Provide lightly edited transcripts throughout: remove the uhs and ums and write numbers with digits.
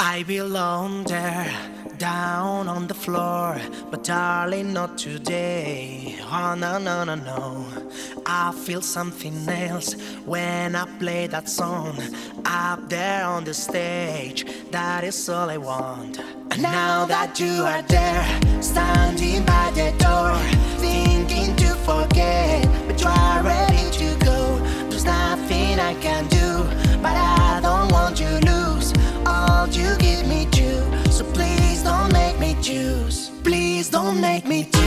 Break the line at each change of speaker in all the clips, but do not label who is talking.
I belong there, down on the floor, but darling, not today. Oh, no, no, no, no. I feel something else when I play that song. Up there on the stage, that is all I want. And now that you are there, standing by the door, thinking to forget, but you are ready to go. There's nothing I can do, but I don't want you to lose all you give me to. So please don't make me choose. Please don't make me choose.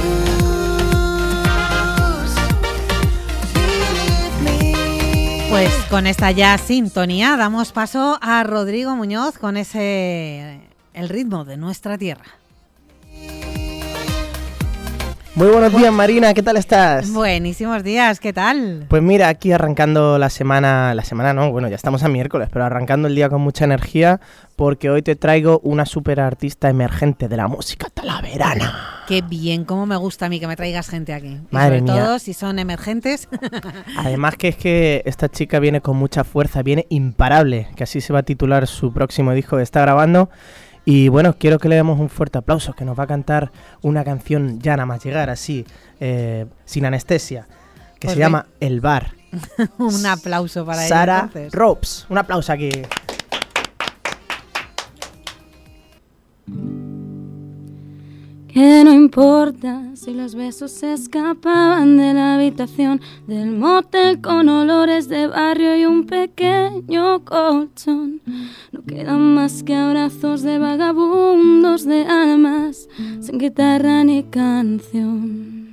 Believe me.
Pues con esta ya sintonía damos paso a Rodrigo Muñoz con ese El ritmo de nuestra tierra.
Muy buenos días, Marina, ¿qué tal estás?
Buenísimos días, ¿qué tal?
Pues mira, aquí arrancando la semana no, bueno, ya estamos a miércoles, pero arrancando el día con mucha energía, porque hoy te traigo una súper artista emergente de la música talaverana.
Qué bien, cómo me gusta a mí que me traigas gente aquí.
Madre
sobre
mía.
todo si son emergentes.
Además que es que esta chica viene con mucha fuerza, viene imparable, que así se va a titular su próximo disco que está grabando. Y bueno, quiero que le demos un fuerte aplauso, que nos va a cantar una canción ya nada más llegar, así, sin anestesia, que
Pues
se llama El Bar.
Un aplauso para ella.
Sara
entonces.
Ropes. Un aplauso aquí.
Que no importa si los besos se escapaban de la habitación del motel con olores de barrio y un pequeño colchón. No quedan más que abrazos de vagabundos de almas sin guitarra ni canción.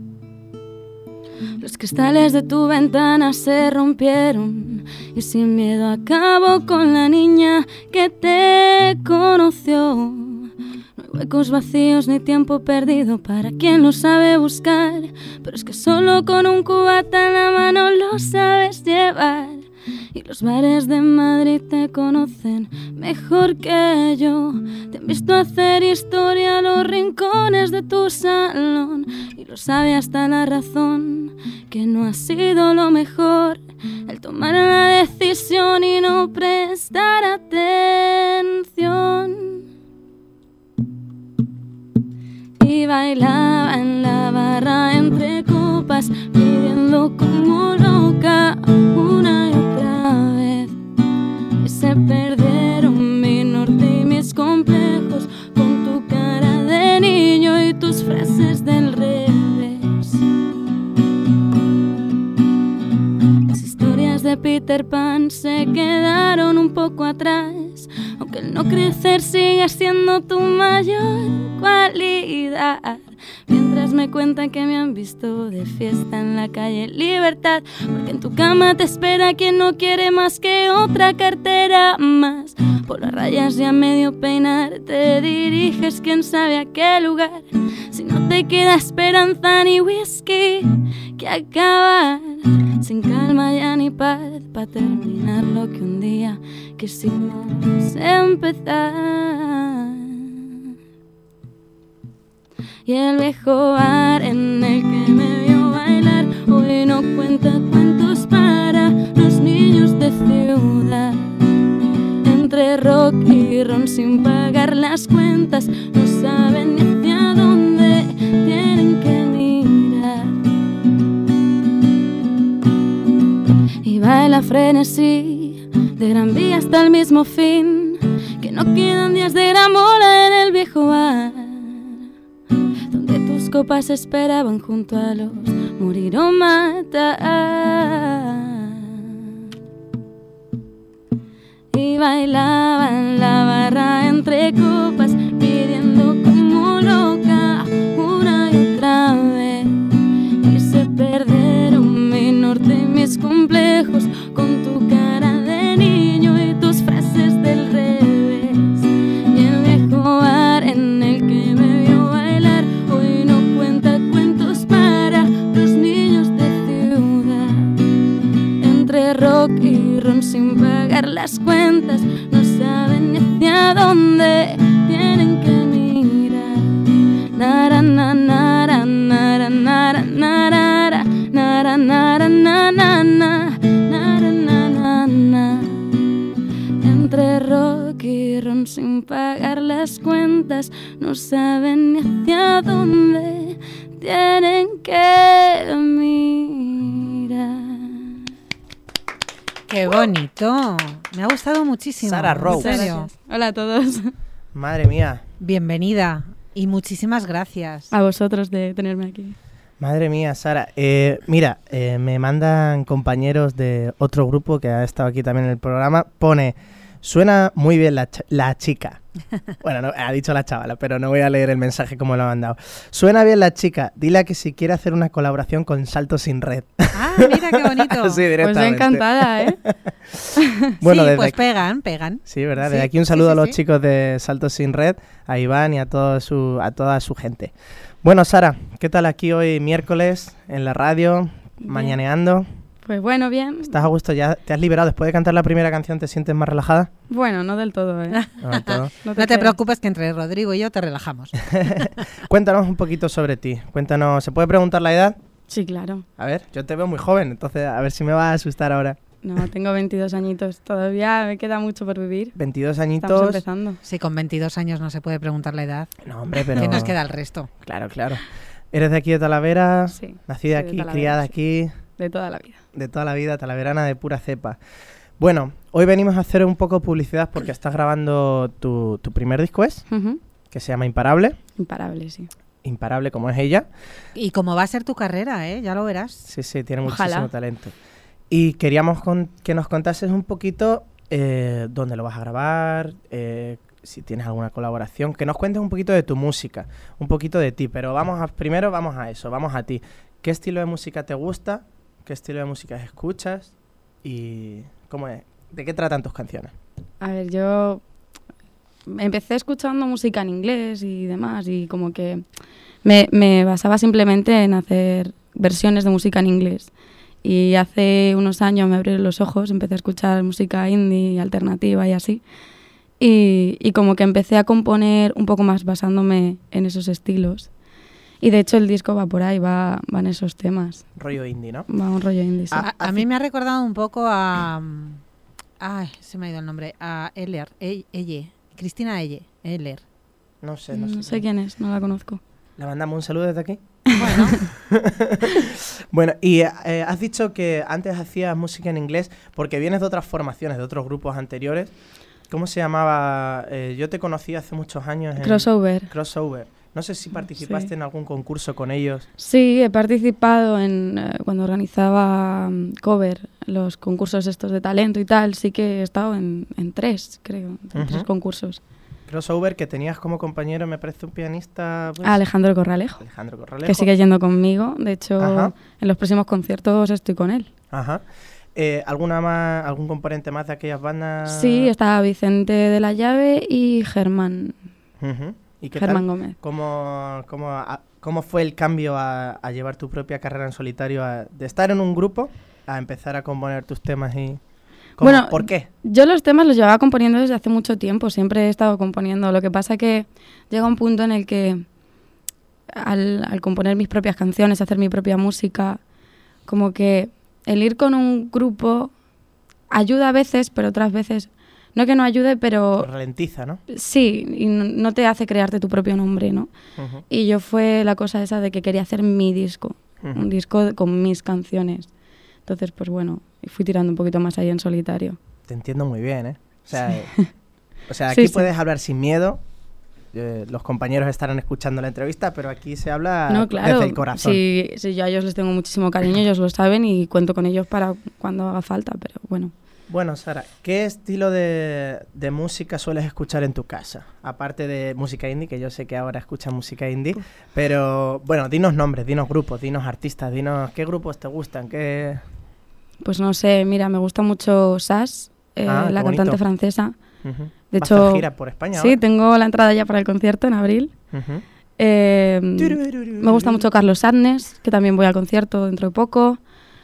Los cristales de tu ventana se rompieron y sin miedo acabo con la niña que te conoció. No hay huecos vacíos ni tiempo perdido para quien lo sabe buscar, pero es que solo con un cubata en la mano lo sabes llevar. Y los bares de Madrid te conocen mejor que yo. Te han visto hacer historia a los rincones de tu salón, y lo sabe hasta la razón que no ha sido lo mejor el tomar la decisión y no prestar atención. Y bailaba en la barra entre copas, pidiendo como loca una y otra vez. Y se perdieron mi norte y mis complejos con tu cara de niño y tus frases del revés. Las historias de Peter Pan se quedaron un poco atrás, aunque el no crecer sigue siendo tu mayor cualidad. Mientras me cuentan que me han visto de fiesta en la calle Libertad, porque en tu cama te espera quien no quiere más que otra cartera más. Por las rayas ya medio peinar te diriges quién sabe a qué lugar, si no te queda esperanza ni whisky que acabar. Sin calma ya ni paz para terminar lo que un día quisimos empezar. Y el viejo bar en el que me vio bailar hoy no cuenta cuentos para los niños de ciudad. Entre rock y ron sin pagar las cuentas, no saben ni hacia dónde tienen que mirar. Y baila frenesí de Gran Vía hasta el mismo fin, que no quedan días de gran bola en el viejo bar, donde tus copas esperaban junto a los morir o matar. Y bailaba en la barra entre copas, pidiendo como loca una y otra vez. Y se perdieron mi norte y mis complejos con tu cara de niño y tus frases del revés. Y el viejo bar en el que me vio bailar hoy no cuenta cuentos para los niños de ciudad. Entre rock y ron sin pagar las cuentas, no saben ni hacia dónde tienen que mirar. Nara, na, nara, nara, nara, nara, nara, nara, na, na, na, nara, na, na, na. Entre rock y ron sin sin pagar las cuentas, no saben ni hacia dónde tienen que mirar.
¡Qué bonito! Me ha gustado muchísimo.
Sara Rose.
En serio.
Hola a todos.
Madre mía.
Bienvenida y muchísimas gracias.
A vosotros de tenerme aquí.
Madre mía, Sara. Mira, me mandan compañeros de otro grupo que ha estado aquí también en el programa. Pone, suena muy bien la chica. Bueno, no, ha dicho la chavala, pero no voy a leer el mensaje como lo ha mandado. Suena bien la chica. Dile que si quiere hacer una colaboración con Salto Sin Red.
Ah, mira qué bonito.
Sí, directamente.
Pues encantada, ¿eh?
Bueno,
sí,
desde
pues
aquí,
pegan.
sí, ¿verdad?
Sí,
Desde aquí un saludo a los
sí.
chicos de Salto Sin Red, a Iván y a toda su gente. Bueno, Sara, ¿qué tal aquí hoy miércoles en la radio,
Bien.
mañaneando?
Pues bueno, bien.
¿Estás a gusto? ¿Ya te has liberado? Después de cantar la primera canción, ¿te sientes más relajada?
Bueno, no del todo, ¿eh?
No, del todo.
No te
creas.
preocupes que entre Rodrigo y yo te relajamos.
Cuéntanos un poquito sobre ti. Cuéntanos, ¿se puede preguntar la edad?
Sí, claro.
A ver, yo te veo muy joven, entonces a ver si me vas a asustar ahora.
No, tengo 22 añitos. Todavía me queda mucho por vivir.
22
Estamos
añitos.
empezando.
Si con 22 años no se puede preguntar la edad,
No, hombre, pero...
¿qué nos queda el resto?
Claro, claro. ¿Eres de aquí de Talavera?
Sí.
Nacida
soy de
aquí,
Talavera,
criada
sí.
aquí,
De toda la vida.
de toda la vida, talaverana de pura cepa. Bueno, hoy venimos a hacer un poco publicidad porque estás grabando tu primer disco, ¿es?
Ujú.
Que se llama Imparable.
Imparable, sí.
Imparable como es ella.
Y cómo va a ser tu carrera, ya lo verás.
Sí, sí, tiene
Ojalá.
muchísimo talento. Y queríamos que nos contases un poquito dónde lo vas a grabar, si tienes alguna colaboración, que nos cuentes un poquito de tu música, un poquito de ti, pero primero vamos a eso, vamos a ti. ¿Qué estilo de música te gusta? ¿Qué estilo de música escuchas? ¿Y cómo es? ¿De qué tratan tus canciones?
A ver, yo empecé escuchando música en inglés y demás, y como que me basaba simplemente en hacer versiones de música en inglés. Y hace unos años me abrieron los ojos, empecé a escuchar música indie, alternativa y así. Y como que empecé a componer un poco más basándome en esos estilos. Y de hecho el disco va por ahí, va en esos temas.
Rollo indie, ¿no?
Va un rollo indie, sí.
A mí me ha recordado un poco a... Ay, se me ha ido el nombre. A Cristina Eller.
No sé,
No sé quién es, no la conozco.
¿Le mandamos un saludo desde aquí?
Bueno,
Bueno, y has dicho que antes hacías música en inglés porque vienes de otras formaciones, de otros grupos anteriores. ¿Cómo se llamaba? Yo te conocí hace muchos años en
Crossover.
No sé si participaste
Sí.
en algún concurso con ellos.
Sí, he participado en cuando organizaba Cover, los concursos estos de talento y tal. Sí que he estado en 3, creo, en 3 concursos.
Crossover, que tenías como compañero, me parece, un pianista... pues,
Alejandro Corralejo,
Alejandro Corralejo.
que sigue yendo conmigo. De hecho,
Ajá.
en los próximos conciertos estoy con él.
Ajá. ¿Algún componente más de aquellas bandas?
Sí, estaba Vicente de la Llave y Germán.
Ujú. ¿Y qué
Germán
tal?
Gómez.
¿Cómo fue el cambio a llevar tu propia carrera en solitario, de estar en un grupo a empezar a componer tus temas y...
Bueno,
¿Por qué?
Yo los temas los llevaba componiendo desde hace mucho tiempo, siempre he estado componiendo. Lo que pasa que llega un punto en el que al componer mis propias canciones, hacer mi propia música, como que el ir con un grupo ayuda a veces, pero otras veces no que no ayude, pero
Ralentiza, ¿no?
sí, y no te hace crearte tu propio nombre, ¿no?
Ujú,
Y yo fue la cosa esa de que quería hacer mi disco,
ujú.
un disco con mis canciones. Entonces, pues bueno, fui tirando un poquito más ahí en solitario.
Te entiendo muy bien, ¿eh? O sea,
Sí,
aquí
sí.
puedes hablar sin miedo. Los compañeros estarán escuchando la entrevista, pero aquí se habla
No, claro.
desde el corazón.
Sí, yo a ellos les tengo muchísimo cariño, ellos lo saben y cuento con ellos para cuando haga falta, pero bueno.
Bueno, Sara, ¿qué estilo de música sueles escuchar en tu casa? Aparte de música indie, que yo sé que ahora escuchas música indie, pero bueno, dinos nombres, dinos grupos, dinos artistas, dinos qué grupos te gustan, qué...
Pues no sé, mira, me gusta mucho Sass,
Ah,
la
qué bonito.
cantante francesa.
Ujú.
De
¿Vas a
hecho,
hacer gira por España
sí,
ahora?
tengo la entrada ya para el concierto en abril.
Ujú.
Me gusta mucho Carlos Sadness, que también voy al concierto dentro de poco.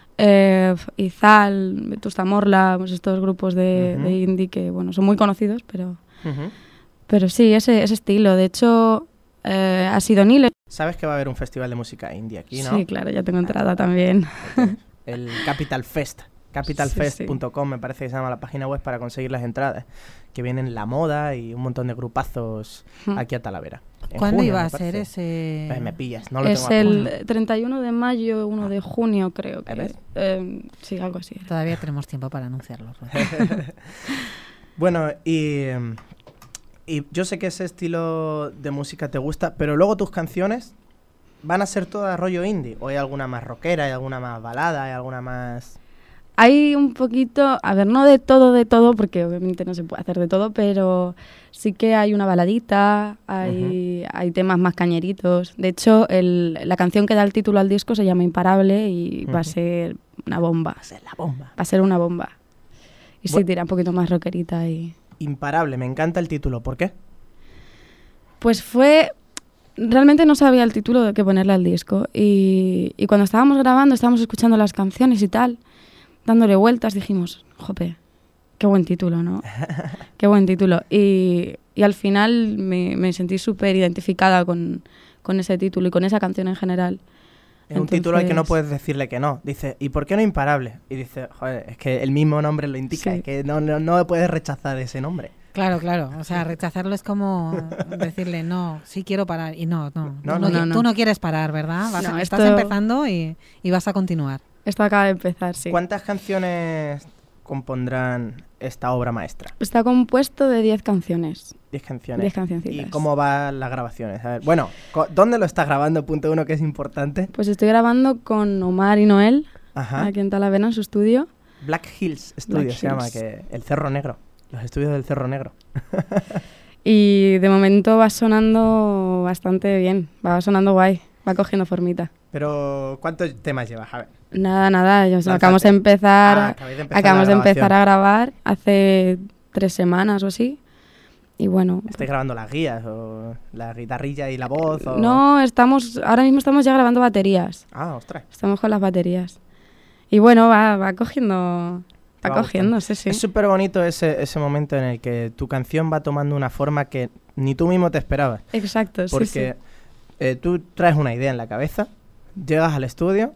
Izal, Vetusta Morla, pues estos grupos de indie que bueno, son muy conocidos,
Ujú.
pero sí, ese estilo. De hecho, ha sido Nile.
Sabes que va a haber un festival de música indie aquí, ¿no?
Sí, claro, ya tengo entrada también.
El Capital Fest. capitalfest.com me parece que se llama la página web para conseguir las entradas, que vienen La Moda y un montón de grupazos aquí a Talavera.
¿Cuándo
junio,
iba
me
a ser
parece.
ese...?
Pues me pillas, no lo
Es
tengo apuntado.
el 31 de mayo, 1 de junio, creo que.
¿Ves?
Sí, algo así.
Todavía tenemos tiempo para anunciarlo. Rodrigo.
Bueno, y yo sé que ese estilo de música te gusta, pero luego tus canciones van a ser todas rollo indie, o hay alguna más rockera, hay alguna más balada, hay alguna más...
Hay un poquito, a ver, no de todo, porque obviamente no se puede hacer de todo, pero sí que hay una baladita, hay temas más cañeritos. De hecho, la canción que da el título al disco se llama Imparable y va a ser una bomba.
Va a ser la bomba.
Va a ser una bomba. Y sí,
Bu-
tira un poquito más rockerita y...
Imparable, me encanta el título, ¿por qué?
Pues realmente no sabía el título de qué ponerle al disco y cuando estábamos grabando, estábamos escuchando las canciones y tal, dándole vueltas, dijimos, jope, qué buen título, ¿no? Qué buen título. Y al final me sentí súper identificada con ese título y con esa canción en general.
Es un título al que no
Entonces-
puedes decirle que no. Dice, ¿y por qué no Imparable? Y dice, joder, es que el mismo nombre lo indica,
Sí.
que no puedes rechazar ese nombre.
Claro, claro. O sea, rechazarlo es como decirle, no, sí quiero parar. Y no.
No,
Tú no quieres parar, ¿verdad?
No,
Estás
esto-
empezando y vas a continuar.
Esto acaba de empezar, sí.
¿Cuántas canciones compondrán esta obra maestra?
Está compuesto de 10 canciones.
10 canciones.
10 cancioncitas.
¿Y cómo van las grabaciones? A ver, bueno, ¿dónde lo estás grabando? Punto uno, que es importante.
Pues estoy grabando con Omar y Noel,
Ajá.
aquí en Talavera, en su estudio.
Black Hills Studios
Black
se llama,
Hills.
que el Cerro Negro. Los estudios del Cerro Negro.
Y de momento va sonando bastante bien, va sonando guay, va cogiendo formita.
Pero, ¿cuántos temas llevas? A ver.
Nada,
Lanzate.
acabamos de empezar,
Acabáis de empezar
acabamos
la
de empezar a
grabación.
grabar hace 3 semanas o así. Y bueno,
¿Estáis grabando las guías o la guitarrilla y la voz? O...
no, ahora mismo estamos ya grabando baterías,
Ah, ostras.
estamos con las baterías. Y bueno, va cogiendo,
Te
va
va
cogiendo, sí.
Es súper bonito ese momento en el que tu canción va tomando una forma que ni tú mismo te esperabas.
Exacto, sí,
Porque tú traes una idea en la cabeza, llegas al estudio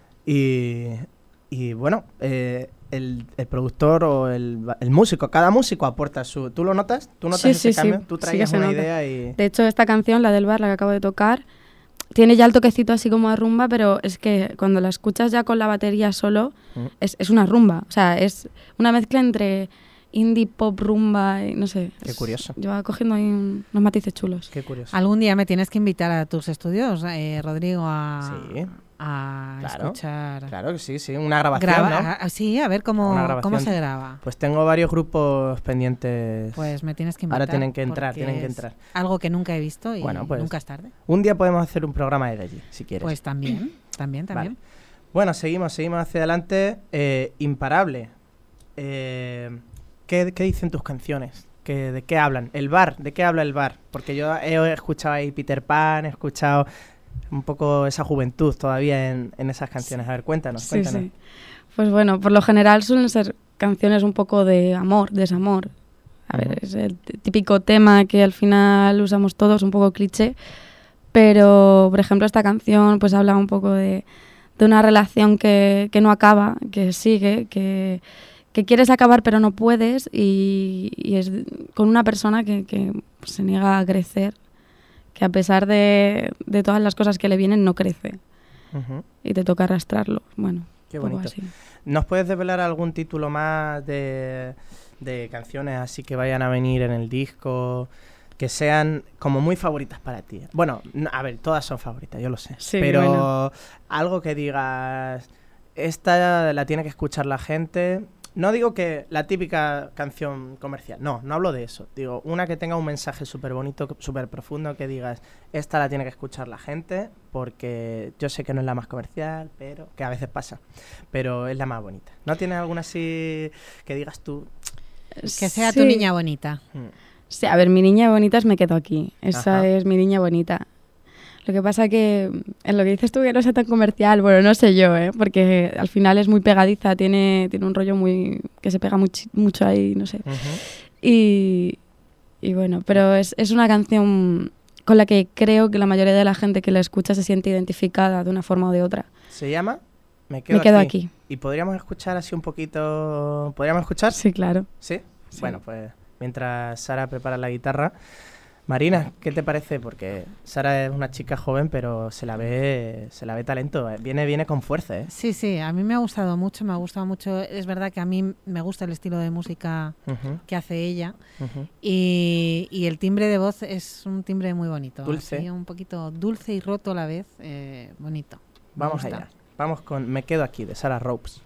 y bueno, el productor o el músico, cada músico aporta su... ¿Tú lo notas? ¿Tú notas
Sí,
ese
sí,
cambio?
sí.
Tú
Sí que
traías
se
una
nota.
idea y...
De hecho, esta canción, la del bar, la que acabo de tocar, tiene ya el toquecito así como de rumba, pero es que cuando la escuchas ya con la batería solo, es una rumba. O sea, es una mezcla entre indie, pop, rumba, y no sé.
Qué curioso.
Lleva cogiendo ahí unos matices chulos.
Qué curioso.
Algún día me tienes que invitar a tus estudios, Rodrigo,
Sí,
a
claro,
escuchar.
claro que sí, una grabación, ¿no?
Sí, a ver
Una
cómo
grabación.
se graba.
Pues tengo varios grupos pendientes.
Pues me tienes que invitar.
Ahora tienen que entrar,
porque
tienen que
es
entrar.
Algo que nunca he visto y
Bueno, pues,
nunca es tarde.
Un día podemos hacer un programa de allí, si quieres.
Pues también.
Vale. Bueno, seguimos hacia adelante. Imparable. ¿Qué dicen tus canciones? ¿De qué hablan? ¿El bar? ¿De qué habla el bar? Porque yo he escuchado ahí Peter Pan, he escuchado un poco esa juventud todavía en esas canciones. A ver, cuéntanos.
Sí.
Pues
bueno, por lo general suelen ser canciones un poco de amor, desamor. A ver, es el típico tema que al final usamos todos, un poco cliché. Pero, por ejemplo, esta canción pues habla un poco de una relación que no acaba, que sigue, que quieres acabar pero no puedes y es con una persona que se niega a crecer, que a pesar de todas las cosas que le vienen no crece y te toca arrastrarlo. Bueno,
qué
un poco
bonito.
así.
¿Nos puedes desvelar algún título más de canciones así que vayan a venir en el disco, que sean como muy favoritas para ti? Bueno, a ver, todas son favoritas, yo lo sé.
Sí,
pero
bueno.
algo que digas, esta la tiene que escuchar la gente. No digo que la típica canción comercial, no hablo de eso. Digo, una que tenga un mensaje súper bonito, súper profundo, que digas, esta la tiene que escuchar la gente, porque yo sé que no es la más comercial, pero que a veces pasa, pero es la más bonita. ¿No tienes alguna así que digas tú?
Que sea
Sí.
tu niña bonita.
Sí, a ver, mi niña bonita es Me Quedo Aquí. Esa
Ajá.
es mi niña bonita. Lo que pasa que en lo que dices tú que no sea tan comercial, bueno, no sé yo, porque al final es muy pegadiza, tiene un rollo muy que se pega mucho ahí, no sé. Y bueno, pero es una canción con la que creo que la mayoría de la gente que la escucha se siente identificada de una forma o de otra.
¿Se llama?
Me quedo aquí.
¿Y podríamos escuchar así un poquito? ¿Podríamos escuchar?
Sí, claro.
¿Sí?
Sí.
Bueno, pues mientras Sara prepara la guitarra. Marina, ¿qué te parece? Porque Sara es una chica joven, pero se la ve talento. Viene con fuerza, ¿eh?
Sí, sí, a mí me ha gustado mucho. Es verdad que a mí me gusta el estilo de música
Ujú,
que hace ella
ujú.
y el timbre de voz es un timbre muy bonito.
Dulce.
Así, un poquito dulce y roto a la vez, bonito. Me
Vamos
gusta.
allá. Vamos con Me quedo aquí, de Sara Ropes.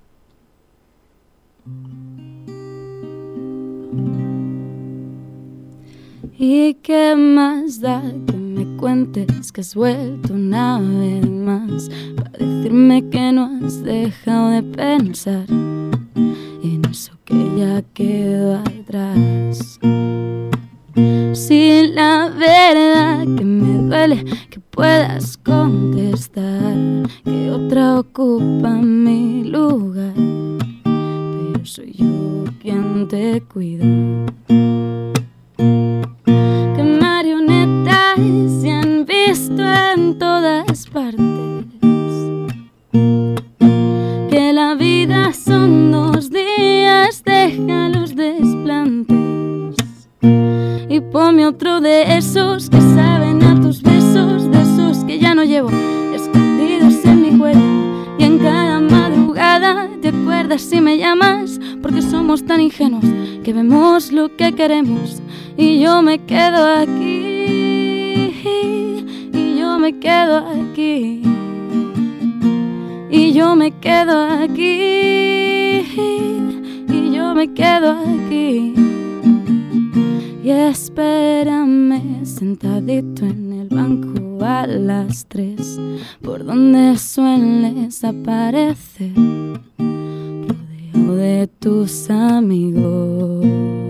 ¿Y qué más da que me cuentes que has vuelto una vez más para decirme que no has dejado de pensar en eso que ya quedó atrás? Si la verdad que me duele que puedas contestar que otra ocupa mi lugar, pero soy yo quien te cuida. Que marionetas se han visto en todas partes, que la vida son 2 días, deja los desplantes y ponme otro de esos que saben a tus besos, de esos que ya no llevo escondidos en mi cuello. Y en cada madrugada te acuerdas si me llamas, porque somos tan ingenuos que vemos lo que queremos. Y yo me quedo aquí, y yo me quedo aquí, y yo me quedo aquí, y yo me quedo aquí. Y espérame sentadito en el banco a las 3, por donde sueles aparecer, rodeado de tus amigos,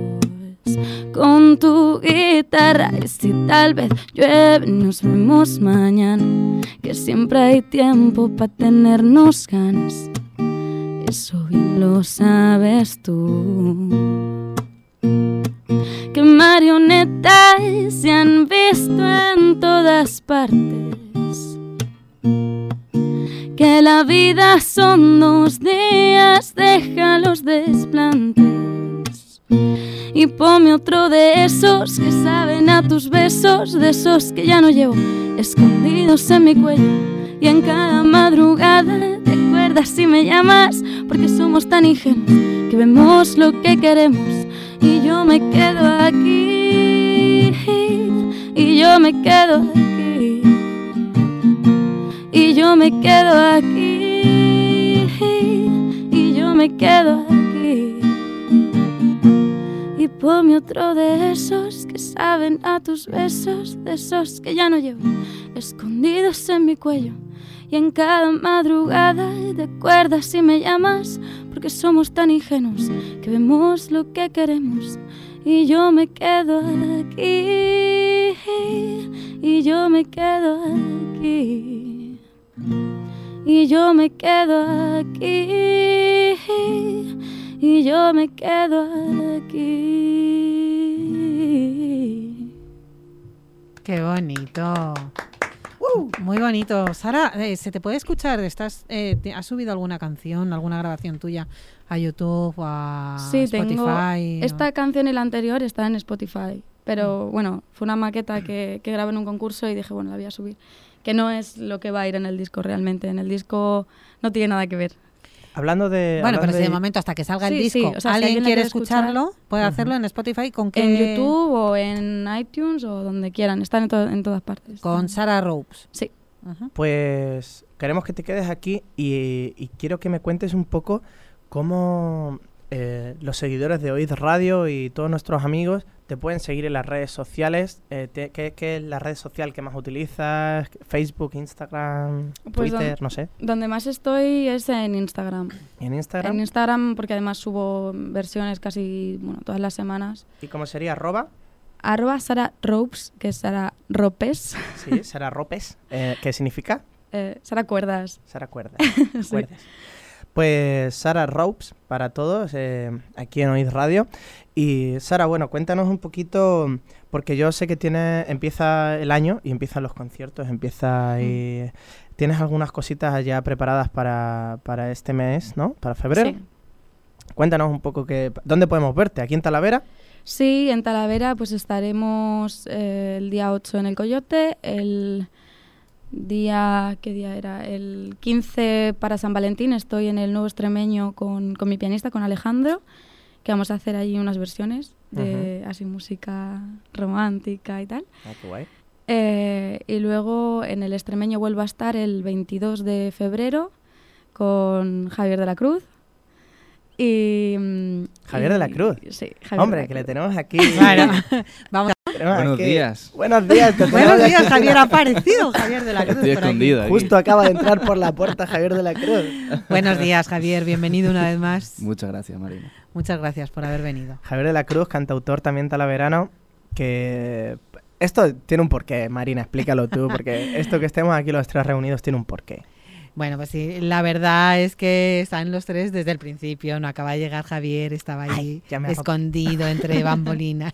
con tu guitarra. Y si tal vez llueve, nos vemos mañana, que siempre hay tiempo para tenernos ganas. Eso bien lo sabes tú. Que marionetas se han visto en todas partes, que la vida son 2 días, deja los desplantes y ponme otro de esos que saben a tus besos, de esos que ya no llevo escondidos en mi cuello. Y en cada madrugada te acuerdas si me llamas, porque somos tan ingenuos que vemos lo que queremos. Y yo me quedo aquí, y yo me quedo aquí, y yo me quedo aquí, y yo me quedo aquí. Y ponme otro de esos que saben a tus besos, de esos que ya no llevo escondidos en mi cuello. Y en cada madrugada te acuerdas si me llamas, porque somos tan ingenuos que vemos lo que queremos. Y yo me quedo aquí, y yo me quedo aquí, y yo me quedo aquí, y yo me quedo aquí.
Qué bonito. Muy bonito. Sara, ¿se te puede escuchar? ¿Has subido alguna canción, alguna grabación tuya a YouTube o a
Sí,
Spotify?
Esta canción y la anterior está en Spotify, pero bueno, fue una maqueta que grabé en un concurso y dije, bueno, la voy a subir. Que no es lo que va a ir en el disco realmente. En el disco no tiene nada que ver.
Hablando de...
Bueno, pero
hablando
de momento, hasta que salga el
Sí,
disco,
sí, o sea, si
alguien
alguien la
quiere
quiere escuchar,
escucharlo, puede hacerlo en Spotify. ¿Con qué?
En YouTube o en iTunes o donde quieran. Están en todas partes.
Con Sara Ropes.
Sí.
Pues queremos que te quedes aquí y quiero que me cuentes un poco cómo los seguidores de Oíd Radio y todos nuestros amigos te pueden seguir en las redes sociales. ¿Qué es la red social que más utilizas? ¿Facebook, Instagram,
Pues
Twitter? No sé.
Donde más estoy es en Instagram.
¿Y en Instagram?
En Instagram, porque además subo versiones casi todas las semanas.
¿Y cómo sería? ¿Arroba?
@Sara Ropes, que es Sara Ropes.
Sí, Sara Ropes. ¿Qué significa?
Sara Cuerdas.
Sara Cuerdas.
Sí.
Cuerdas. Pues Sara Ropes para todos, aquí en Oíd Radio. Y Sara, bueno, cuéntanos un poquito, Porque yo sé que empieza el año y empiezan los conciertos, y tienes algunas cositas ya preparadas para este mes, ¿no? Para febrero.
Sí.
Cuéntanos un poco ¿dónde podemos verte? ¿Aquí en Talavera?
Sí, en Talavera pues estaremos el día 8 en el Coyote, el día, ¿qué día era? El 15 para San Valentín estoy en el Nuevo Extremeño con mi pianista, con Alejandro, que vamos a hacer allí unas versiones de así música romántica y tal.
Ah, qué guay.
Y luego en el Extremeño vuelvo a estar el 22 de febrero con Javier de la Cruz.
Javier de la Cruz.
Sí, Javier.
Hombre, que le tenemos aquí.
Claro. Vamos.
Buenos días.
Buenos días.
Buenos días, Javier. Ha aparecido Javier de la Cruz.
Estoy
por aquí.
escondido aquí.
Justo acaba de entrar por la puerta Javier de la Cruz.
Buenos días, Javier. Bienvenido una vez más.
Muchas gracias, Marina.
Muchas gracias por haber venido.
Javier de la Cruz, cantautor también talaverano, que... Esto tiene un porqué, Marina, explícalo tú, porque esto que estemos aquí los tres reunidos tiene un porqué.
Bueno, pues sí, la verdad es que están los tres desde el principio. No acaba de llegar Javier, estaba ahí escondido entre bambalinas.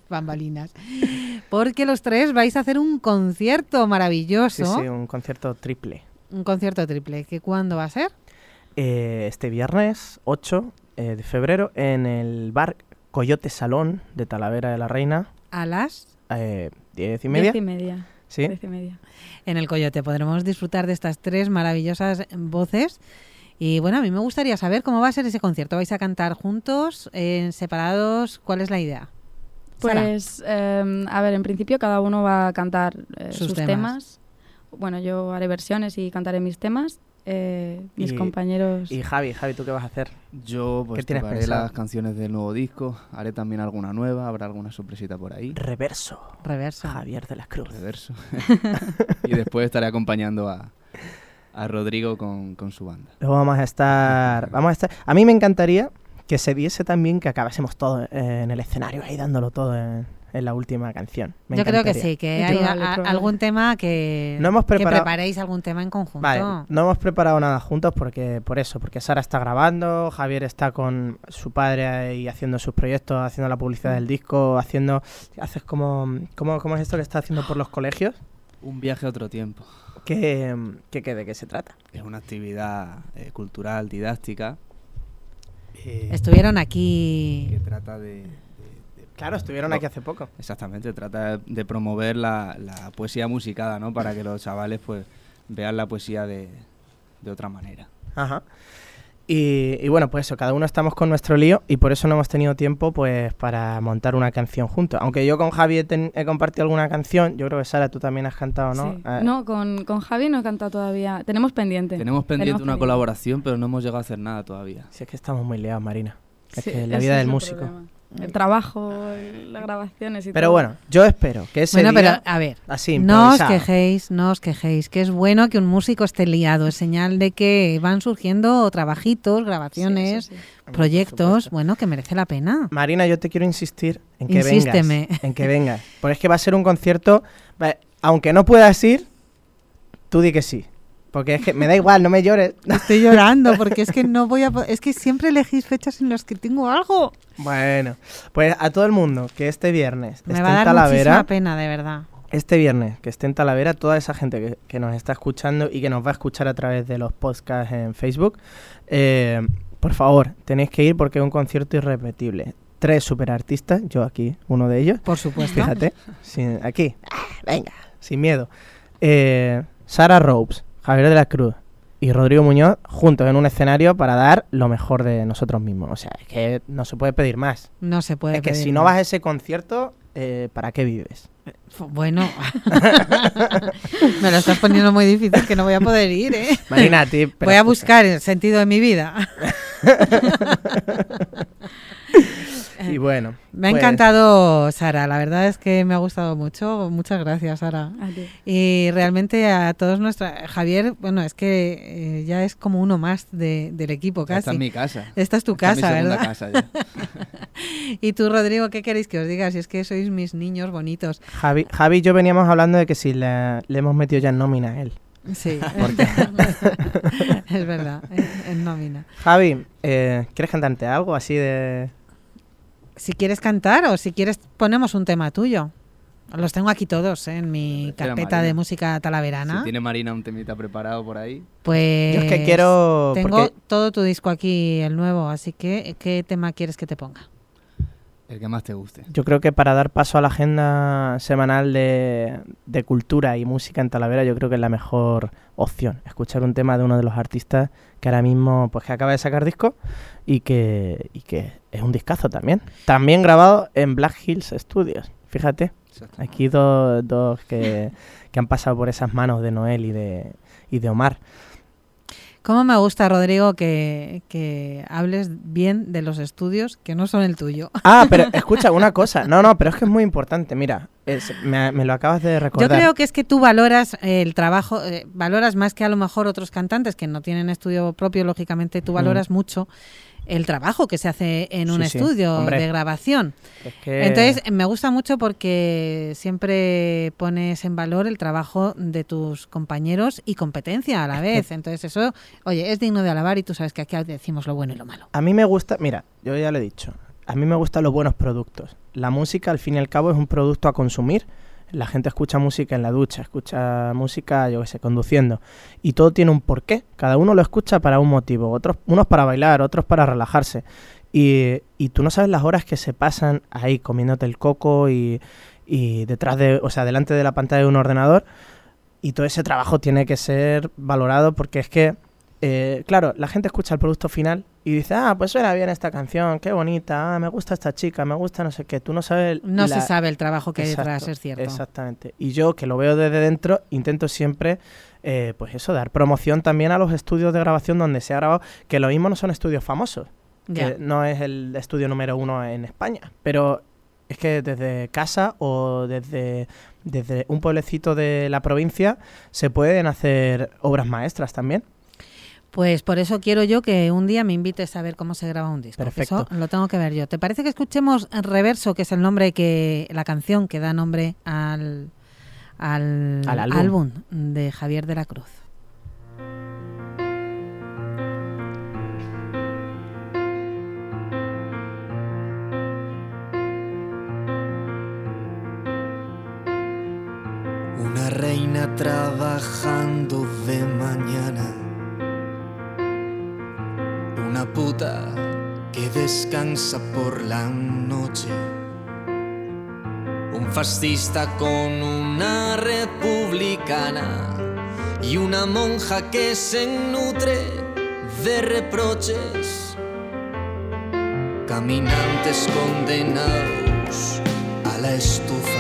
Porque los tres vais a hacer un concierto maravilloso.
Sí, un concierto triple.
Un concierto triple. ¿Que cuándo va a ser?
Este viernes 8 de febrero en el bar Coyote Salón de Talavera de la Reina.
A las
10:30.
10:30.
Sí.
10:30.
En el Coyote podremos disfrutar de estas tres maravillosas voces. Y bueno, a mí me gustaría saber cómo va a ser ese concierto. ¿Vais a cantar juntos, separados? ¿Cuál es la idea?
Pues, a ver, en principio cada uno va a cantar sus
temas.
temas. Bueno, yo haré versiones y cantaré mis temas. Mis compañeros...
Y Javi, ¿tú qué vas a hacer?
Yo pues
¿Qué tienes
tocaré
pensado?
las canciones del nuevo disco, haré también alguna nueva, habrá alguna sorpresita por ahí.
Reverso.
Reverso.
Javier de la Cruz.
Reverso. Y después estaré acompañando a Rodrigo con su banda.
Luego vamos a estar... A mí me encantaría que se viese también que acabásemos todos en el escenario ahí dándolo todo en la última canción.
Yo creo que sí, que hay algún tema que,
no hemos preparado...
que preparéis algún tema en conjunto.
Vale, no hemos preparado nada juntos porque Sara está grabando, Javier está con su padre ahí haciendo sus proyectos, haciendo la publicidad del disco, haces ¿cómo es esto que está haciendo por los colegios?
Un viaje a otro tiempo.
¿De qué se trata?
Es una actividad cultural, didáctica.
Estuvieron aquí...
Que trata de
Claro, estuvieron aquí hace poco.
Exactamente, trata de promover la poesía musicada, ¿no? Para que los chavales pues vean la poesía de otra manera.
Ajá. Y bueno, pues eso, cada uno estamos con nuestro lío y por eso no hemos tenido tiempo pues para montar una canción juntos. Aunque yo con Javi he compartido alguna canción, yo creo que Sara, tú también has cantado, ¿no?
Sí. No, con Javi no he cantado todavía. Tenemos pendiente
Una colaboración, pero no hemos llegado a hacer nada todavía.
Si es que estamos muy liados, Marina. Es
sí,
que la vida del músico.
Problema. El trabajo, las grabaciones y todo.
Pero bueno, yo espero que ese día...
pero a ver,
así,
no os quejéis, que es bueno que un músico esté liado, es señal de que van surgiendo trabajitos, grabaciones,
sí.
proyectos, bueno, que merece la pena.
Marina, yo te quiero insistir en que
Insísteme.
vengas, porque es que va a ser un concierto, aunque no puedas ir, tú di que sí. Porque es que me da igual, no me llores.
Estoy llorando porque es que no voy a... Es que siempre elegís fechas en las que tengo algo.
Bueno, pues a todo el mundo que este viernes
me
esté
va a
en
dar
Talavera...
muchísima pena, de verdad.
Este viernes que esté en Talavera, toda esa gente que nos está escuchando y que nos va a escuchar a través de los podcasts en Facebook, por favor, tenéis que ir porque es un concierto irrepetible. 3 superartistas, yo aquí, uno de ellos.
Por supuesto.
Fíjate, aquí, venga, sin miedo. Sara Ropes, Javier de la Cruz y Rodrigo Muñoz juntos en un escenario para dar lo mejor de nosotros mismos. O sea, es que no se puede pedir más.
No se puede
pedir. Es que si
más.
no vas a ese concierto, ¿para qué vives?
Bueno, me lo estás poniendo muy difícil, que no voy a poder ir, ¿eh?
Marina, a ti,
voy a buscar el sentido de mi vida.
Y bueno,
me ha encantado, Sara, la verdad es que me ha gustado mucho. Muchas gracias, Sara. Y realmente a todos Javier, bueno, es que ya es como uno más del equipo casi.
Esta es mi casa.
Esta es tu casa,
mi segunda
¿verdad?
Casa ya.
Y tú, Rodrigo, ¿qué queréis que os diga? Si es que sois mis niños bonitos.
Javi y yo veníamos hablando de que si le hemos metido ya en nómina a él.
Sí, es verdad, en nómina.
Javi, ¿quieres cantarte algo así de...?
Si quieres cantar o si quieres ponemos un tema tuyo. Los tengo aquí todos, en mi carpeta de música talaverana.
Si tiene Marina un temita preparado por ahí.
Pues
yo es que quiero...
Tengo todo tu disco aquí, el nuevo, así que ¿qué tema quieres que te ponga?
El que más te guste.
Yo creo que para dar paso a la agenda semanal de cultura y música en Talavera, yo creo que es la mejor opción. Escuchar un tema de uno de los artistas que ahora mismo, pues que acaba de sacar disco y que es un discazo también. También grabado en Black Hills Studios, fíjate. Aquí dos que han pasado por esas manos de Noel y de Omar.
Cómo me gusta, Rodrigo, que hables bien de los estudios que no son el tuyo.
Ah, pero escucha una cosa. No, pero es que es muy importante. Mira, me lo acabas de recordar.
Yo creo que es que tú valoras el trabajo, valoras más que a lo mejor otros cantantes que no tienen estudio propio, lógicamente tú valoras mucho el trabajo que se hace en un estudio de grabación.
Es que...
Entonces, me gusta mucho porque siempre pones en valor el trabajo de tus compañeros y competencia a la vez. Entonces, eso, oye, es digno de alabar y tú sabes que aquí decimos lo bueno y lo malo.
A mí me gusta, mira, yo ya lo he dicho, a mí me gustan los buenos productos. La música, al fin y al cabo, es un producto a consumir. La gente escucha música en la ducha, escucha música, yo qué sé, conduciendo. Y todo tiene un porqué. Cada uno lo escucha para un motivo. Unos para bailar, otros para relajarse. Y tú no sabes las horas que se pasan ahí comiéndote el coco y detrás delante de la pantalla de un ordenador. Y todo ese trabajo tiene que ser valorado porque es que, claro, la gente escucha el producto final y dice, pues suena bien esta canción, qué bonita, me gusta esta chica, me gusta no sé qué. Tú no sabes...
No se sabe el trabajo que hay detrás, es cierto.
Exactamente. Y yo, que lo veo desde dentro, intento siempre, pues eso, dar promoción también a los estudios de grabación donde se ha grabado, que lo mismo no son estudios famosos, que no es el estudio número 1 en España, pero es que desde casa o desde un pueblecito de la provincia se pueden hacer obras maestras también.
Pues por eso quiero yo que un día me invites a ver cómo se graba un disco.
Perfecto.
Eso lo tengo que ver yo. ¿Te parece que escuchemos Reverso, que es el nombre la canción que da nombre al álbum de Javier de la Cruz?
Una reina trabajando de mañana, una puta que descansa por la noche, un fascista con una republicana y una monja que se nutre de reproches, caminantes condenados a la estufa,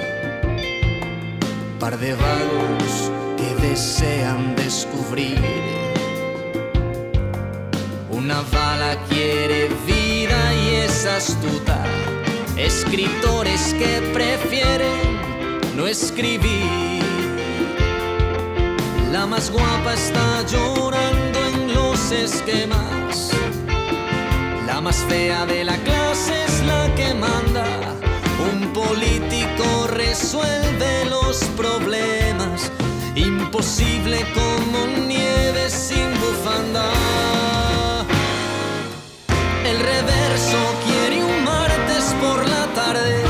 par de vagos que desean descubrir. Una bala quiere vida y es astuta. Escritores que prefieren no escribir. La más guapa está llorando en los esquemas. La más fea de la clase es la que manda. Un político resuelve los problemas. Imposible como nieve sin bufanda. El reverso quiere un martes por la tarde.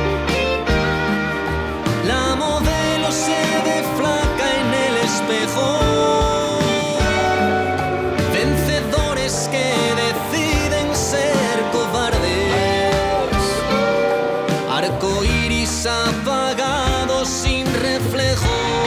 La modelo se ve flaca en el espejo. Vencedores que deciden ser cobardes. Arco iris apagado sin reflejo.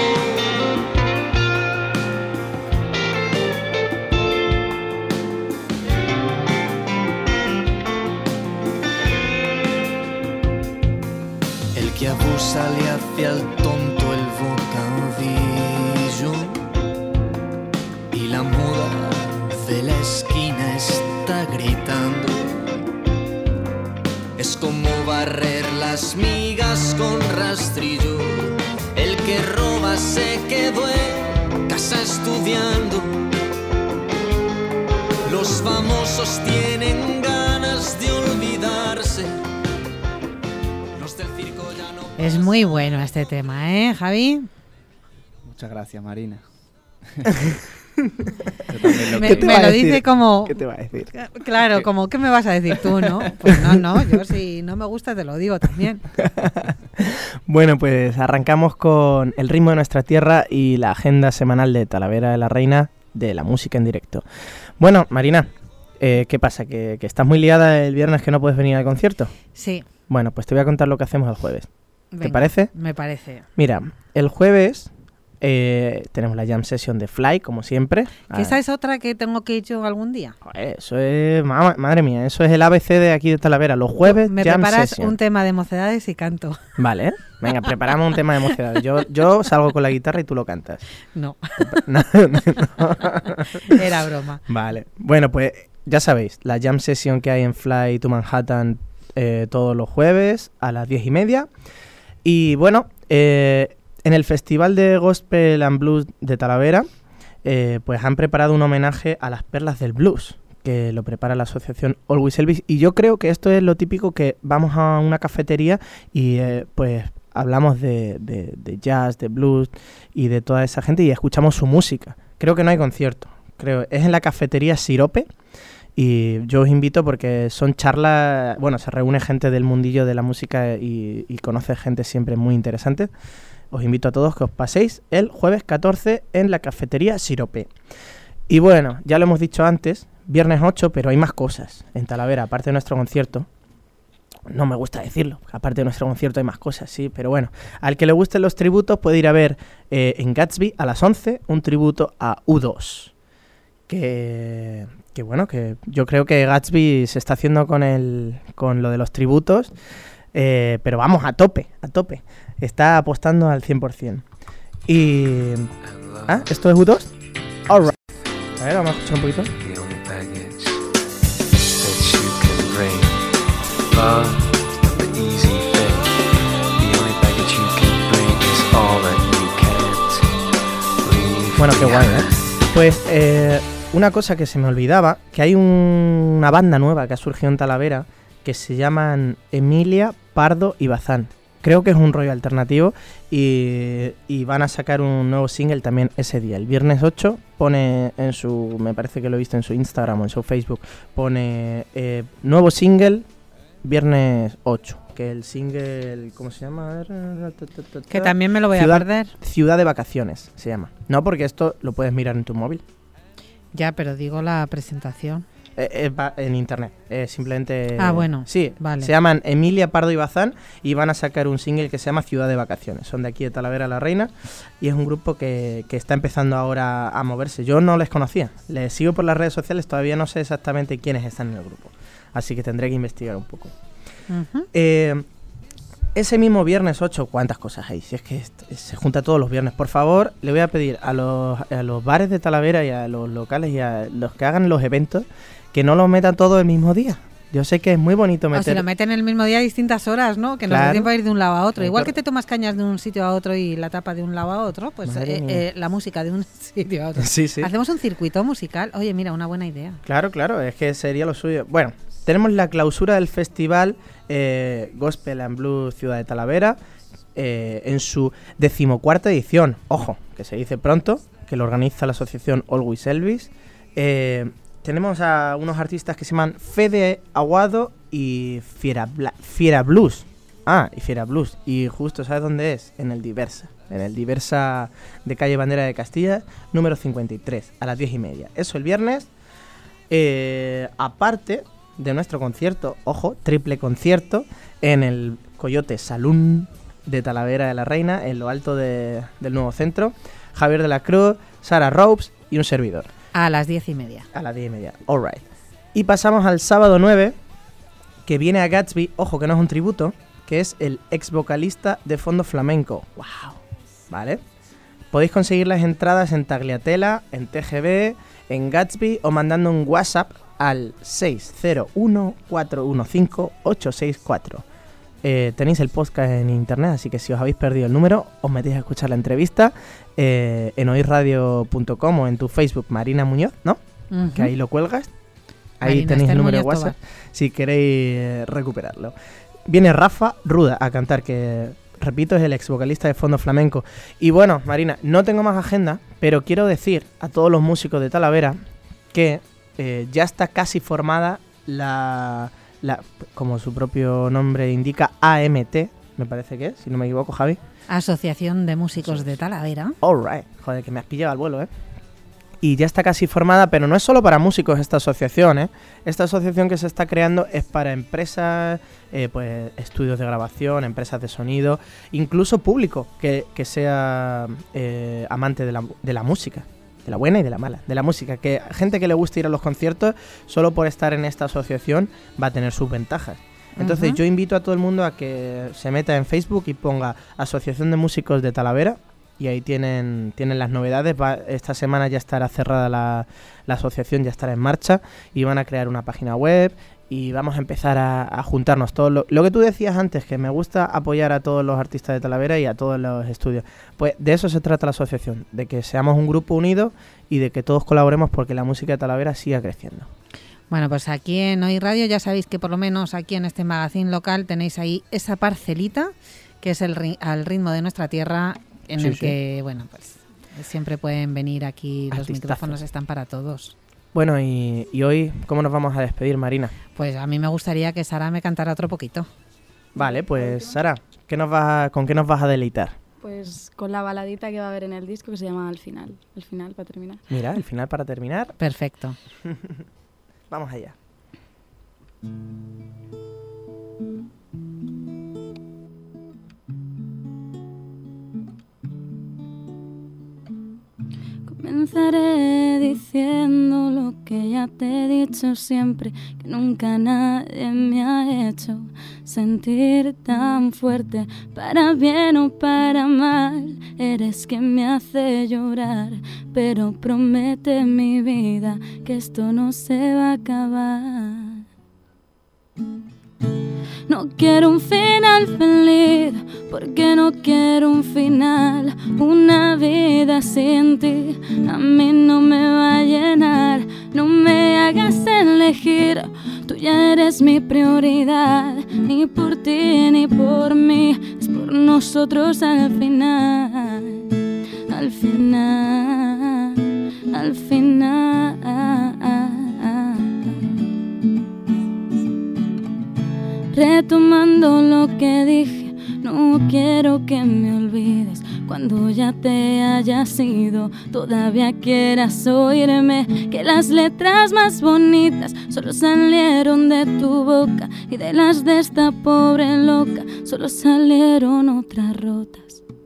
Que abusa le hace al tonto el bocadillo y la muda de la esquina está gritando. Es como barrer las migas con rastrillo. El que roba se quedó en casa estudiando. Los famosos tienen ganas de olvidarse.
Es muy bueno este tema, ¿eh, Javi?
Muchas gracias, Marina.
Me lo dice como...
¿Qué te va a decir?
Claro, como, ¿qué me vas a decir tú, no? Pues no, yo si no me gusta te lo digo también.
Bueno, pues arrancamos con el ritmo de nuestra tierra y la agenda semanal de Talavera de la Reina de la música en directo. Bueno, Marina, ¿qué pasa? ¿Que estás muy liada el viernes que no puedes venir al concierto?
Sí.
Bueno, pues te voy a contar lo que hacemos el jueves.
Venga,
¿Te parece?
Me parece.
Mira, el jueves tenemos la jam session de Fly, como siempre.
¿Que esa es otra que tengo que ir yo algún día?
Joder, eso es... Madre mía, eso es el ABC de aquí de Talavera. Los jueves,
me
jam
preparas
session.
un tema de mocedades y canto.
Vale, venga, preparamos un tema de mocedades. Yo salgo con la guitarra y tú lo cantas.
No.
No.
Era broma.
Vale, bueno, pues ya sabéis, la jam session que hay en Fly to Manhattan todos los jueves a las 10:30. Y bueno, en el Festival de Gospel and Blues de Talavera, pues han preparado un homenaje a las perlas del blues, que lo prepara la asociación Always Elvis. Y yo creo que esto es lo típico que vamos a una cafetería y pues hablamos de jazz, de blues y de toda esa gente y escuchamos su música. Creo que no hay concierto, es en la cafetería Sirope. Y yo os invito porque son charlas, bueno, se reúne gente del mundillo de la música y conoce gente siempre muy interesante. Os invito a todos que os paséis el jueves 14 en la cafetería Sirope. Y bueno, ya lo hemos dicho antes, viernes 8, pero hay más cosas en Talavera, aparte de nuestro concierto. No me gusta decirlo, aparte de nuestro concierto hay más cosas, sí, pero bueno. Al que le gusten los tributos puede ir a ver en Gatsby a las 11 un tributo a U2. Que bueno, que yo creo que Gatsby se está haciendo con lo de los tributos, pero vamos, a tope. Está apostando al 100%. Y... ¿Ah? ¿Esto es U2? Alright. A ver, vamos a escuchar un poquito. Bueno, qué guay, ¿eh? Pues una cosa que se me olvidaba, que hay una banda nueva que ha surgido en Talavera que se llaman Emilia, Pardo y Bazán. Creo que es un rollo alternativo y van a sacar un nuevo single también ese día. El viernes 8 pone en su, me parece que lo he visto en su Instagram o en su Facebook, pone nuevo single viernes 8. Que el single, ¿cómo se llama? A ver,
que también me lo voy a perder.
Ciudad de Vacaciones se llama. No, porque esto lo puedes mirar en tu móvil.
Ya, pero digo la presentación.
En internet, simplemente...
Ah, bueno,
sí,
vale.
Se llaman Emilia, Pardo y Bazán y van a sacar un single que se llama Ciudad de Vacaciones. Son de aquí de Talavera la Reina y es un grupo que está empezando ahora a moverse. Yo no les conocía, les sigo por las redes sociales, todavía no sé exactamente quiénes están en el grupo. Así que tendré que investigar un poco. Uh-huh. Ese mismo viernes 8, ¿cuántas cosas hay? Si es que se junta todos los viernes. Por favor, le voy a pedir a los bares de Talavera y a los locales y a los que hagan los eventos que no los metan todos el mismo día. Yo sé que es muy bonito meter...
O si lo meten el mismo día a distintas horas, ¿no? Que
claro.
Nos da tiempo a ir de un lado a otro. Igual que te tomas cañas de un sitio a otro y la tapa de un lado a otro, pues la música de un sitio a otro.
Sí, sí.
Hacemos un circuito musical. Oye, mira, una buena idea.
Claro, es que sería lo suyo. Bueno, tenemos la clausura del festival Gospel and Blues Ciudad de Talavera en su 14ª edición. Ojo, que se dice pronto, que lo organiza la asociación Always Elvis. Tenemos a unos artistas que se llaman Fede Aguado y Fiera Blues. Y Fiera Blues. Y justo, ¿sabes dónde es? En el Diversa. En el Diversa de calle Bandera de Castilla, número 53, a las 10:30. Eso el viernes. Aparte de nuestro concierto, ojo, triple concierto, en el Coyote Saloon de Talavera de la Reina, en lo alto del nuevo centro. Javier de la Cruz, Sara Ropes y un servidor.
A las 10:30.
A las 10:30, alright. Y pasamos al sábado 9, que viene a Gatsby, ojo que no es un tributo, que es el ex vocalista de Fondo Flamenco. ¡Wow! ¿Vale? Podéis conseguir las entradas en Tagliatella, en TGV, en Gatsby o mandando un WhatsApp al 601-415-864. Tenéis el podcast en internet, así que si os habéis perdido el número, os metéis a escuchar la entrevista en oirradio.com o en tu Facebook Marina Muñoz, ¿no? Uh-huh. Que ahí lo cuelgas. Ahí Marina, tenéis el número de WhatsApp si queréis recuperarlo. Viene Rafa Ruda a cantar, que repito, es el ex vocalista de Fondo Flamenco. Y bueno, Marina, no tengo más agenda, pero quiero decir a todos los músicos de Talavera que ya está casi formada la, como su propio nombre indica, AMT, me parece que es, si no me equivoco, Javi.
Asociación de Músicos de Talavera.
All right. Joder, que me has pillado al vuelo, ¿eh? Y ya está casi formada, pero no es solo para músicos esta asociación, ¿eh? Esta asociación que se está creando es para empresas, pues estudios de grabación, empresas de sonido, incluso público que sea amante de la música, de la buena y de la mala, de la música. Que gente que le gusta ir a los conciertos, solo por estar en esta asociación va a tener sus ventajas. Entonces yo invito a todo el mundo a que se meta en Facebook y ponga Asociación de Músicos de Talavera. Y ahí tienen las novedades. Esta semana ya estará cerrada la asociación, ya estará en marcha. Y van a crear una página web y vamos a empezar a juntarnos todos. Lo que tú decías antes, que me gusta apoyar a todos los artistas de Talavera y a todos los estudios. Pues de eso se trata la asociación, de que seamos un grupo unido y de que todos colaboremos porque la música de Talavera siga creciendo.
Bueno, pues aquí en Hoy Radio ya sabéis que por lo menos aquí en este magazine local tenéis ahí esa parcelita que es al ritmo de nuestra tierra, en el que, bueno, pues siempre pueden venir aquí, los micrófonos están para todos.
Bueno, y hoy, ¿cómo nos vamos a despedir, Marina?
Pues a mí me gustaría que Sara me cantara otro poquito.
Vale, pues Sara, ¿con qué nos vas a deleitar?
Pues con la baladita que va a haber en el disco que se llama Al final para terminar.
Mira, el final para terminar.
Perfecto.
Vamos allá.
Comenzaré diciendo lo que ya te he dicho siempre, que nunca nadie me ha hecho sentir tan fuerte, para bien o para mal. Eres quien me hace llorar, pero promete mi vida que esto no se va a acabar. No quiero un final feliz, porque no quiero un final. Una vida sin ti a mí no me va a llenar. No me hagas elegir, tú ya eres mi prioridad. Ni por ti ni por mí, es por nosotros al final. Al final, al final. Retomando lo que dije, no quiero que me olvides. Cuando ya te hayas ido, todavía quieras oírme. Que las letras más bonitas solo salieron de tu boca, y de las de esta pobre loca solo salieron otras rotas.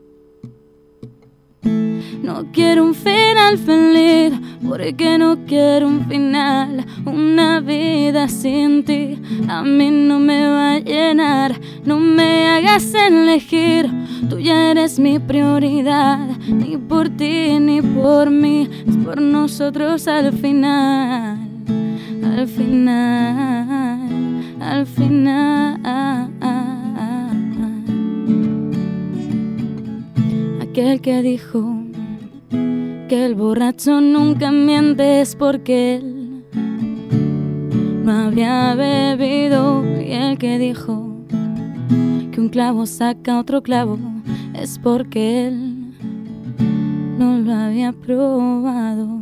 No quiero un final feliz, porque no quiero un final. Una vida sin ti a mí no me va a llenar. No me hagas elegir, tú ya eres mi prioridad. Ni por ti ni por mí, es por nosotros al final. Al final, al final. Aquel que dijo que el borracho nunca miente es porque él no había bebido. Y el que dijo que un clavo saca otro clavo es porque él no lo había probado.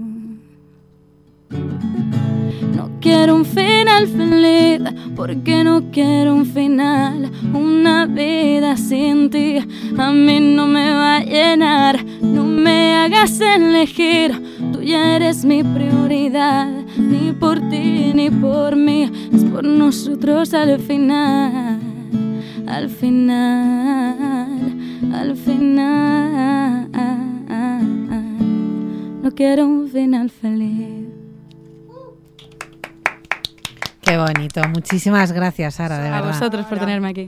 No quiero un final feliz, porque no quiero un final. Una vida sin ti a mí no me va a llenar. No me hagas elegir, tú ya eres mi prioridad. Ni por ti ni por mí, es por nosotros al final. Al final, al final. No quiero un final feliz.
Qué bonito. Muchísimas gracias, Sara, de verdad.
A vosotros por tenerme aquí.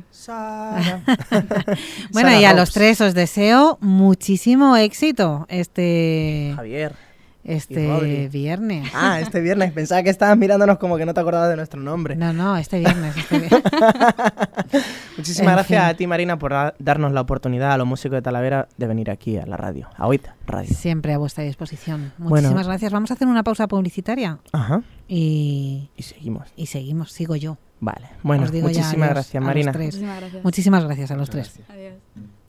Bueno,
Sara
y a
Rose.
los tres os deseo muchísimo éxito
Javier.
este viernes.
Ah, este viernes. Pensaba que estabas mirándonos como que no te acordabas de nuestro nombre.
No, este viernes.
Muchísimas
En
gracias
fin.
a ti, Marina, por darnos la oportunidad a los músicos de Talavera de venir aquí a la radio, a OIT Radio.
Siempre a vuestra disposición.
Bueno.
Muchísimas gracias. Vamos a hacer una pausa publicitaria
Ajá.
y
Y seguimos.
seguimos. Sigo yo.
Vale, bueno, muchísimas gracias, Marina.
Muchísimas gracias.
Muchísimas gracias a los tres.
Adiós.